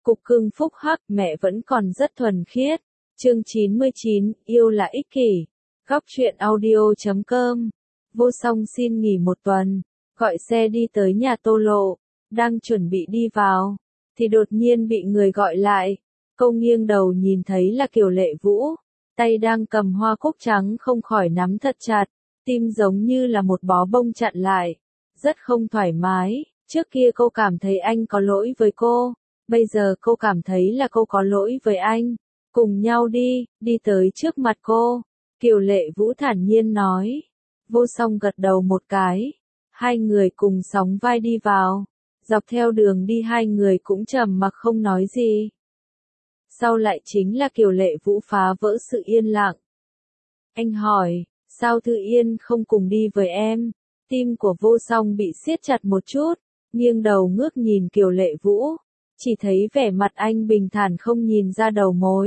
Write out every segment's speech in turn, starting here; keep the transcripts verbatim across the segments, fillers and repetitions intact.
Cục cưng phúc hắc, mẹ vẫn còn rất thuần khiết. Chương chín mươi chín, yêu là ích kỷ. Góc truyện audio chấm com. Vô song xin nghỉ một tuần, gọi xe đi tới nhà Tô Lộ, đang chuẩn bị đi vào, thì đột nhiên bị người gọi lại. Cô nghiêng đầu nhìn thấy là Kiều Lệ Vũ, tay đang cầm hoa cúc trắng không khỏi nắm thật chặt, tim giống như là một bó bông chặn lại, rất không thoải mái. Trước kia cô cảm thấy anh có lỗi với cô, bây giờ cô cảm thấy là cô có lỗi với anh. Cùng nhau đi, đi tới trước mặt cô, Kiều Lệ Vũ thản nhiên nói. Vô song gật đầu một cái, hai người cùng sóng vai đi vào, dọc theo đường đi hai người cũng trầm mặc không nói gì. Sau lại chính là Kiều Lệ Vũ phá vỡ sự yên lặng. Anh hỏi, sao Thư Yên không cùng đi với em? Tim của Vô Song bị siết chặt một chút, nghiêng đầu ngước nhìn Kiều Lệ Vũ, chỉ thấy vẻ mặt anh bình thản không nhìn ra đầu mối.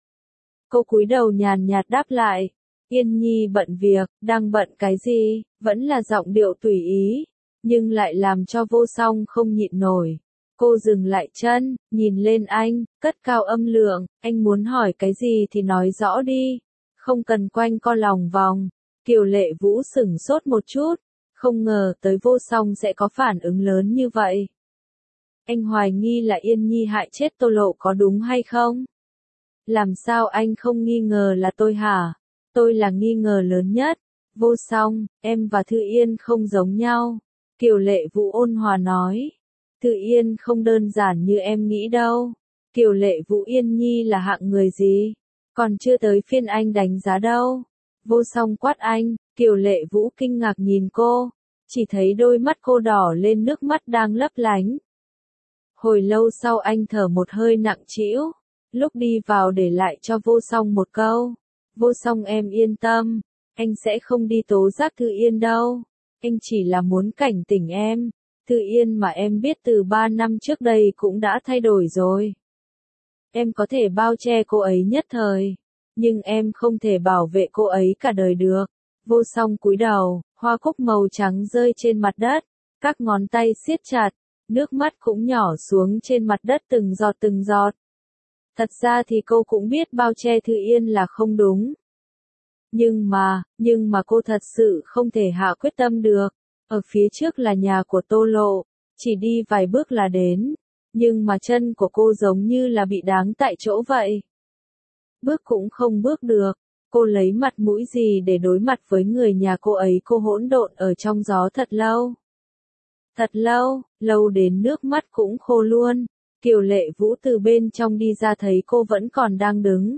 Cô cúi đầu nhàn nhạt đáp lại, Yên Nhi bận việc, đang bận cái gì? Vẫn là giọng điệu tùy ý, nhưng lại làm cho Vô Song không nhịn nổi. Cô dừng lại chân, nhìn lên anh, cất cao âm lượng, anh muốn hỏi cái gì thì nói rõ đi, không cần quanh co lòng vòng. Kiều Lệ Vũ sửng sốt một chút, không ngờ tới Vô Song sẽ có phản ứng lớn như vậy. Anh hoài nghi là Yên Nhi hại chết Tô Lộ có đúng hay không? Làm sao anh không nghi ngờ là tôi hả? Tôi là nghi ngờ lớn nhất. Vô Song, em và Thư Yên không giống nhau. Kiều Lệ Vũ ôn hòa nói. Thư Yên không đơn giản như em nghĩ đâu. Kiều Lệ Vũ Yên Nhi là hạng người gì? Còn chưa tới phiên anh đánh giá đâu. Vô Song quát anh, Kiều Lệ Vũ kinh ngạc nhìn cô, chỉ thấy đôi mắt cô đỏ lên nước mắt đang lấp lánh. Hồi lâu sau anh thở một hơi nặng trĩu, lúc đi vào để lại cho Vô Song một câu. Vô Song em yên tâm, anh sẽ không đi tố giác Thư Yên đâu. Anh chỉ là muốn cảnh tỉnh em, Thư Yên mà em biết từ ba năm trước đây cũng đã thay đổi rồi. Em có thể bao che cô ấy nhất thời, nhưng em không thể bảo vệ cô ấy cả đời được. Vô Song cúi đầu, hoa cúc màu trắng rơi trên mặt đất, các ngón tay siết chặt, nước mắt cũng nhỏ xuống trên mặt đất từng giọt từng giọt. Thật ra thì cô cũng biết bao che Thư Yên là không đúng. Nhưng mà, nhưng mà cô thật sự không thể hạ quyết tâm được. Ở phía trước là nhà của Tô Lộ, chỉ đi vài bước là đến. Nhưng mà chân của cô giống như là bị đáng tại chỗ vậy. Bước cũng không bước được. Cô lấy mặt mũi gì để đối mặt với người nhà cô ấy? Cô hỗn độn ở trong gió thật lâu. Thật lâu, lâu đến nước mắt cũng khô luôn. Kiều Lệ Vũ từ bên trong đi ra thấy cô vẫn còn đang đứng.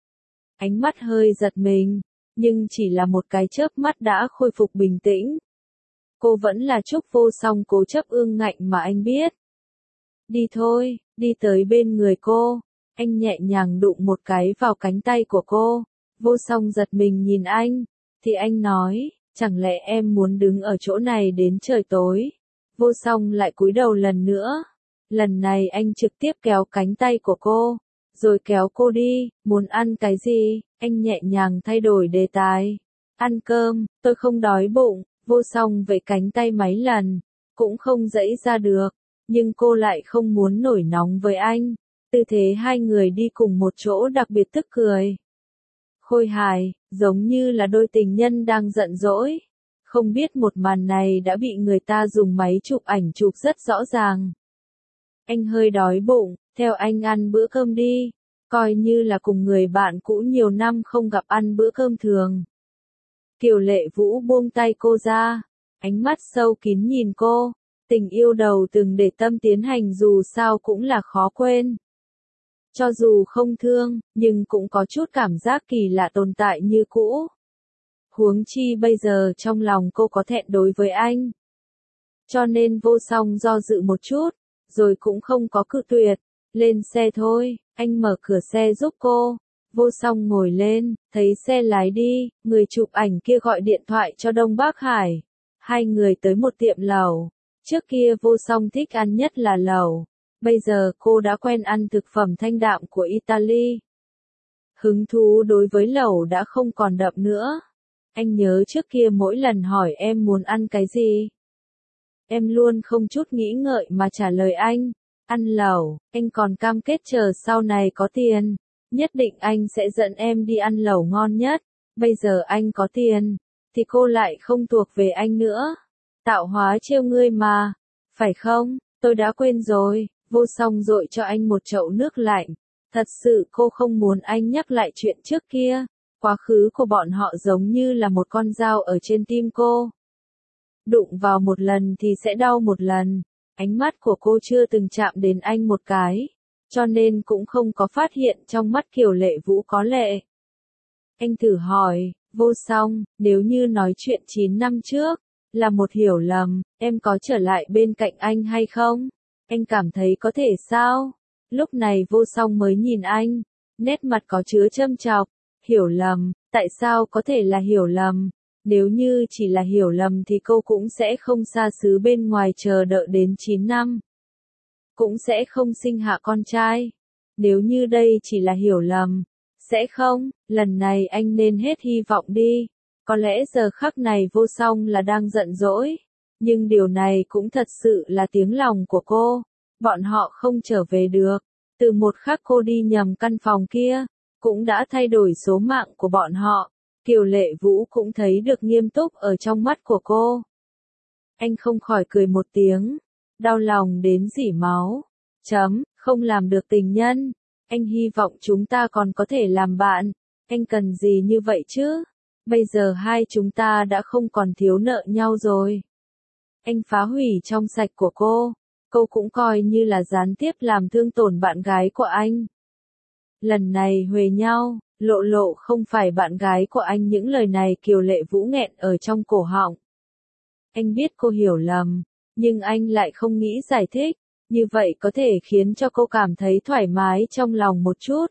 Ánh mắt hơi giật mình, nhưng chỉ là một cái chớp mắt đã khôi phục bình tĩnh. Cô vẫn là Trúc Vô Song cố chấp ương ngạnh mà anh biết. Đi thôi, đi tới bên người cô, anh nhẹ nhàng đụng một cái vào cánh tay của cô. Vô Song giật mình nhìn anh, thì anh nói, chẳng lẽ em muốn đứng ở chỗ này đến trời tối? Vô Song lại cúi đầu lần nữa. Lần này anh trực tiếp kéo cánh tay của cô, rồi kéo cô đi. Muốn ăn cái gì? Anh nhẹ nhàng thay đổi đề tài. Ăn cơm, tôi không đói bụng. Vô Song vẫy cánh tay mấy lần, cũng không giãy ra được, nhưng cô lại không muốn nổi nóng với anh. Tư thế hai người đi cùng một chỗ đặc biệt tức cười. Khôi hài, giống như là đôi tình nhân đang giận dỗi. Không biết một màn này đã bị người ta dùng máy chụp ảnh chụp rất rõ ràng. Anh hơi đói bụng, theo anh ăn bữa cơm đi, coi như là cùng người bạn cũ nhiều năm không gặp ăn bữa cơm thường. Kiều Lệ Vũ buông tay cô ra, ánh mắt sâu kín nhìn cô, tình yêu đầu từng để tâm tiến hành dù sao cũng là khó quên. Cho dù không thương, nhưng cũng có chút cảm giác kỳ lạ tồn tại như cũ. Huống chi bây giờ trong lòng cô có thẹn đối với anh. Cho nên Vô Song do dự một chút, rồi cũng không có cự tuyệt. Lên xe thôi, anh mở cửa xe giúp cô. Vô Song ngồi lên, thấy xe lái đi, người chụp ảnh kia gọi điện thoại cho Đông Bắc Hải. Hai người tới một tiệm lẩu. Trước kia Vô Song thích ăn nhất là lẩu. Bây giờ cô đã quen ăn thực phẩm thanh đạm của Italy. Hứng thú đối với lẩu đã không còn đậm nữa. Anh nhớ trước kia mỗi lần hỏi em muốn ăn cái gì, em luôn không chút nghĩ ngợi mà trả lời anh, Ăn lẩu, anh còn cam kết chờ sau này có tiền. Nhất định anh sẽ dẫn em đi ăn lẩu ngon nhất. Bây giờ anh có tiền, thì cô lại không thuộc về anh nữa. Tạo hóa trêu ngươi mà. Phải không? Tôi đã quên rồi. Vô Song dội cho anh một chậu nước lạnh. Thật sự cô không muốn anh nhắc lại chuyện trước kia. Quá khứ của bọn họ giống như là một con dao ở trên tim cô. Đụng vào một lần thì sẽ đau một lần. Ánh mắt của cô chưa từng chạm đến anh một cái, cho nên cũng không có phát hiện trong mắt Kiều Lệ Vũ có lệ. Anh thử hỏi, Vô Song, nếu như nói chuyện chín năm trước, là một hiểu lầm, em có trở lại bên cạnh anh hay không? Anh cảm thấy có thể sao? Lúc này Vô Song mới nhìn anh, nét mặt có chứa châm chọc. Hiểu lầm, tại sao có thể là hiểu lầm? Nếu như chỉ là hiểu lầm thì cô cũng sẽ không xa xứ bên ngoài chờ đợi đến chín năm. Cũng sẽ không sinh hạ con trai. Nếu như đây chỉ là hiểu lầm, sẽ không, lần này anh nên hết hy vọng đi. Có lẽ giờ khắc này Vô Song là đang giận dỗi. Nhưng điều này cũng thật sự là tiếng lòng của cô. Bọn họ không trở về được. Từ một khắc cô đi nhầm căn phòng kia, cũng đã thay đổi số mạng của bọn họ. Kiều Lệ Vũ cũng thấy được nghiêm túc ở trong mắt của cô. Anh không khỏi cười một tiếng, đau lòng đến rỉ máu. Chấm, không làm được tình nhân. Anh hy vọng chúng ta còn có thể làm bạn. Anh cần gì như vậy chứ? Bây giờ hai chúng ta đã không còn thiếu nợ nhau rồi. Anh phá hủy trong sạch của cô. Cô cũng coi như là gián tiếp làm thương tổn bạn gái của anh. Lần này huề nhau, Lộ Lộ không phải bạn gái của anh. Những lời này Kiều Lệ Vũ nghẹn ở trong cổ họng. Anh biết cô hiểu lầm, nhưng anh lại không nghĩ giải thích. Như vậy có thể khiến cho cô cảm thấy thoải mái trong lòng một chút.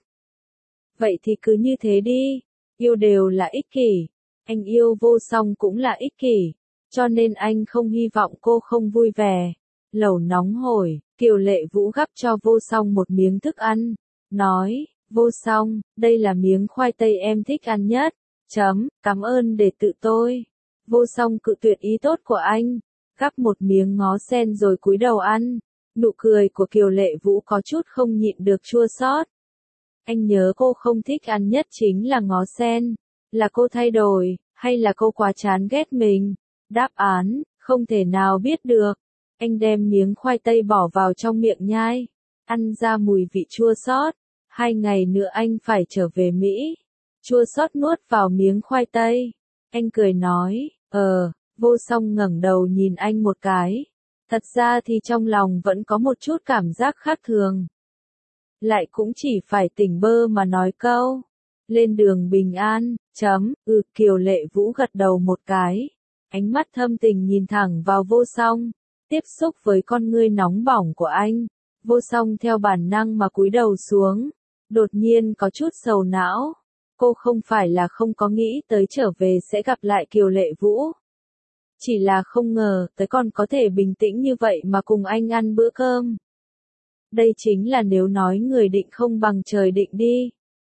Vậy thì cứ như thế đi. Yêu đều là ích kỷ. Anh yêu Vô Song cũng là ích kỷ. Cho nên anh không hy vọng cô không vui vẻ. Lẩu nóng hổi, Kiều Lệ Vũ gắp cho Vô Song một miếng thức ăn. Nói, Vô Song, đây là miếng khoai tây em thích ăn nhất. Chấm, cảm ơn để tự tôi. Vô Song cự tuyệt ý tốt của anh. Gắp một miếng ngó sen rồi cúi đầu ăn. Nụ cười của Kiều Lệ Vũ có chút không nhịn được chua xót. Anh nhớ cô không thích ăn nhất chính là ngó sen. Là cô thay đổi, hay là cô quá chán ghét mình? Đáp án, không thể nào biết được. Anh đem miếng khoai tây bỏ vào trong miệng nhai. Ăn ra mùi vị chua xót. Hai ngày nữa anh phải trở về Mỹ. Chua xót nuốt vào miếng khoai tây. Anh cười nói, ờ, Vô Song ngẩng đầu nhìn anh một cái. Thật ra thì trong lòng vẫn có một chút cảm giác khác thường. Lại cũng chỉ phải tỉnh bơ mà nói câu. Lên đường bình an, chấm, ừ, Kiều Lệ Vũ gật đầu một cái. Ánh mắt thâm tình nhìn thẳng vào Vô Song. Tiếp xúc với con ngươi nóng bỏng của anh. Vô Song theo bản năng mà cúi đầu xuống. Đột nhiên có chút sầu não. Cô không phải là không có nghĩ tới trở về sẽ gặp lại Kiều Lệ Vũ. Chỉ là không ngờ tới còn có thể bình tĩnh như vậy mà cùng anh ăn bữa cơm. Đây chính là nếu nói người định không bằng trời định đi.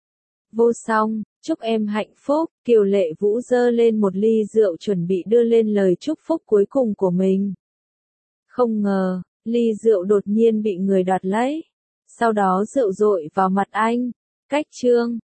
Vô Song, chúc em hạnh phúc. Kiều Lệ Vũ giơ lên một ly rượu chuẩn bị đưa lên lời chúc phúc cuối cùng của mình. Không ngờ, ly rượu đột nhiên bị người đoạt lấy. Sau đó rượu dội vào mặt anh. Cách chương